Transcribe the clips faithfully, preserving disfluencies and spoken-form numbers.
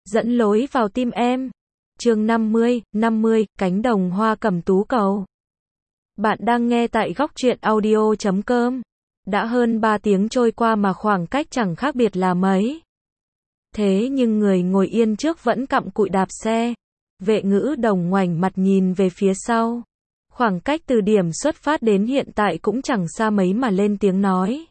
dẫn lối vào tim em. Chương năm mươi, năm mươi, cánh đồng hoa cẩm tú cầu. Bạn đang nghe tại góc truyện audio chấm com. Đã hơn ba tiếng trôi qua mà khoảng cách chẳng khác biệt là mấy. Thế nhưng người ngồi yên trước vẫn cặm cụi đạp xe. Vệ Ngữ Đồng ngoảnh mặt nhìn về phía sau. Khoảng cách từ điểm xuất phát đến hiện tại cũng chẳng xa mấy mà lên tiếng nói.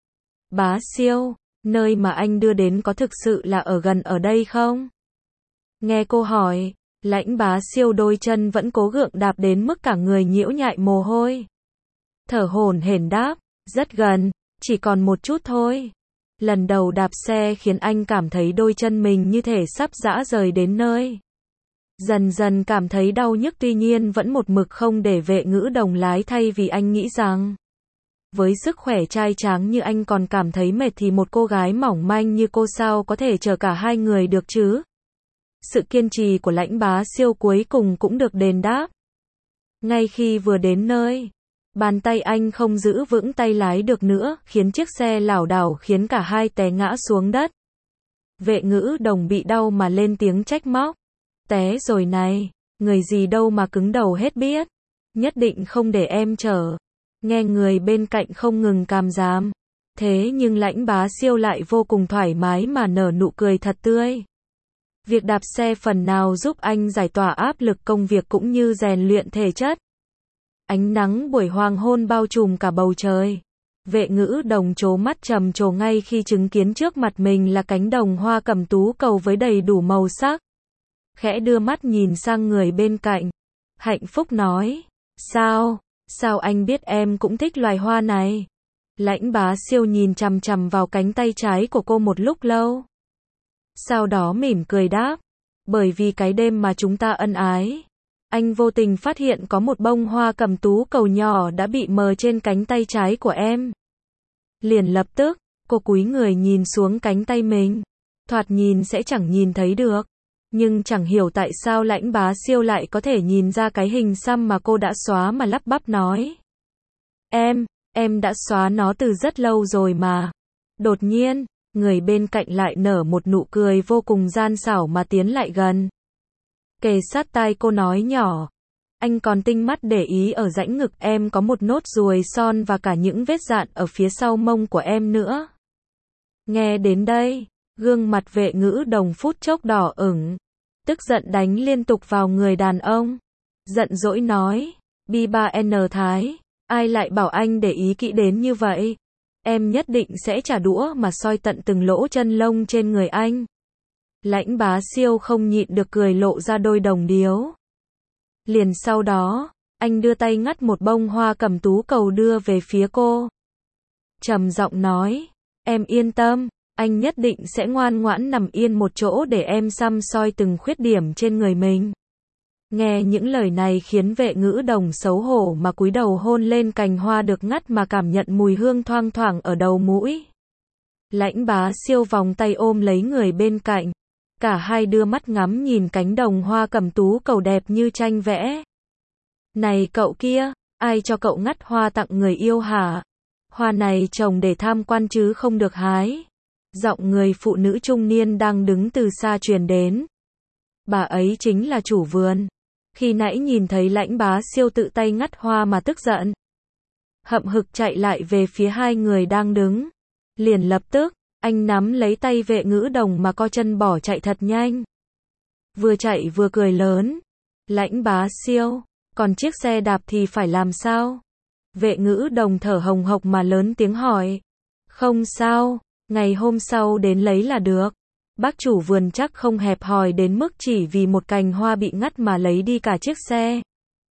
Bá Siêu, nơi mà anh đưa đến có thực sự là ở gần ở đây không? Nghe cô hỏi, Lãnh Bá Siêu đôi chân vẫn cố gượng đạp đến mức cả người nhiễu nhại mồ hôi. Thở hổn hển đáp, rất gần, chỉ còn một chút thôi. Lần đầu đạp xe khiến anh cảm thấy đôi chân mình như thể sắp giã rời đến nơi. Dần dần cảm thấy đau nhức, tuy nhiên vẫn một mực không để Vệ Ngữ Đồng lái, thay vì anh nghĩ rằng với sức khỏe trai tráng như anh còn cảm thấy mệt thì một cô gái mỏng manh như cô sao có thể chở cả hai người được chứ? Sự kiên trì của Lãnh Bá Siêu cuối cùng cũng được đền đáp. Ngay khi vừa đến nơi, bàn tay anh không giữ vững tay lái được nữa, khiến chiếc xe lảo đảo khiến cả hai té ngã xuống đất. Vệ Ngữ Đồng bị đau mà lên tiếng trách móc. Té rồi này, người gì đâu mà cứng đầu hết biết. Nhất định không để em chở. Nghe người bên cạnh không ngừng càm ràm. Thế nhưng Lãnh Bá Siêu lại vô cùng thoải mái mà nở nụ cười thật tươi. Việc đạp xe phần nào giúp anh giải tỏa áp lực công việc cũng như rèn luyện thể chất. Ánh nắng buổi hoàng hôn bao trùm cả bầu trời. Vệ Ngữ Đồng trố mắt trầm trồ ngay khi chứng kiến trước mặt mình là cánh đồng hoa cẩm tú cầu với đầy đủ màu sắc. Khẽ đưa mắt nhìn sang người bên cạnh. Hạnh phúc nói, sao, sao anh biết em cũng thích loài hoa này? Lãnh Bá Siêu nhìn chằm chằm vào cánh tay trái của cô một lúc lâu. Sau đó mỉm cười đáp, bởi vì cái đêm mà chúng ta ân ái, anh vô tình phát hiện có một bông hoa cẩm tú cầu nhỏ đã bị mờ trên cánh tay trái của em. Liền lập tức, cô cúi người nhìn xuống cánh tay mình. Thoạt nhìn sẽ chẳng nhìn thấy được. Nhưng chẳng hiểu tại sao Lãnh Bá Siêu lại có thể nhìn ra cái hình xăm mà cô đã xóa mà lắp bắp nói. Em, em đã xóa nó từ rất lâu rồi mà. Đột nhiên, người bên cạnh lại nở một nụ cười vô cùng gian xảo mà tiến lại gần. Kề sát tai cô nói nhỏ. Anh còn tinh mắt để ý ở rãnh ngực em có một nốt ruồi son và cả những vết dạn ở phía sau mông của em nữa. Nghe đến đây, gương mặt Vệ Ngữ Đồng phút chốc đỏ ửng. Tức giận đánh liên tục vào người đàn ông. Giận dỗi nói, Bi ba N Thái, ai lại bảo anh để ý kỹ đến như vậy? Em nhất định sẽ trả đũa mà soi tận từng lỗ chân lông trên người anh. Lãnh Bá Siêu không nhịn được cười lộ ra đôi đồng điếu. Liền sau đó, anh đưa tay ngắt một bông hoa cẩm tú cầu đưa về phía cô. Trầm giọng nói, em yên tâm, anh nhất định sẽ ngoan ngoãn nằm yên một chỗ để em xăm soi từng khuyết điểm trên người mình. Nghe những lời này khiến Vệ Ngữ Đồng xấu hổ mà cúi đầu hôn lên cành hoa được ngắt mà cảm nhận mùi hương thoang thoảng ở đầu mũi. Lãnh Bá Siêu vòng tay ôm lấy người bên cạnh. Cả hai đưa mắt ngắm nhìn cánh đồng hoa cẩm tú cầu đẹp như tranh vẽ. Này cậu kia, ai cho cậu ngắt hoa tặng người yêu hả? Hoa này trồng để tham quan chứ không được hái. Giọng người phụ nữ trung niên đang đứng từ xa truyền đến. Bà ấy chính là chủ vườn. Khi nãy nhìn thấy Lãnh Bá Siêu tự tay ngắt hoa mà tức giận. Hậm hực chạy lại về phía hai người đang đứng. Liền lập tức, anh nắm lấy tay Vệ Ngữ Đồng mà co chân bỏ chạy thật nhanh. Vừa chạy vừa cười lớn. Lãnh Bá Siêu, còn chiếc xe đạp thì phải làm sao? Vệ Ngữ Đồng thở hồng hộc mà lớn tiếng hỏi. Không sao, ngày hôm sau đến lấy là được. Bác chủ vườn chắc không hẹp hòi đến mức chỉ vì một cành hoa bị ngắt mà lấy đi cả chiếc xe.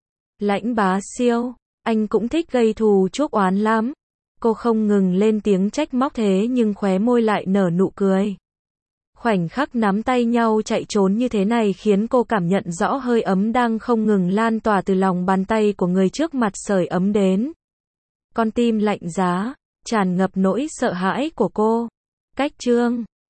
Lãnh Bá Siêu, anh cũng thích gây thù chuốc oán lắm. Cô không ngừng lên tiếng trách móc thế nhưng khóe môi lại nở nụ cười. Khoảnh khắc nắm tay nhau chạy trốn như thế này khiến cô cảm nhận rõ hơi ấm đang không ngừng lan tỏa từ lòng bàn tay của người trước mặt sưởi ấm đến. Con tim lạnh giá, tràn ngập nỗi sợ hãi của cô. Cách chương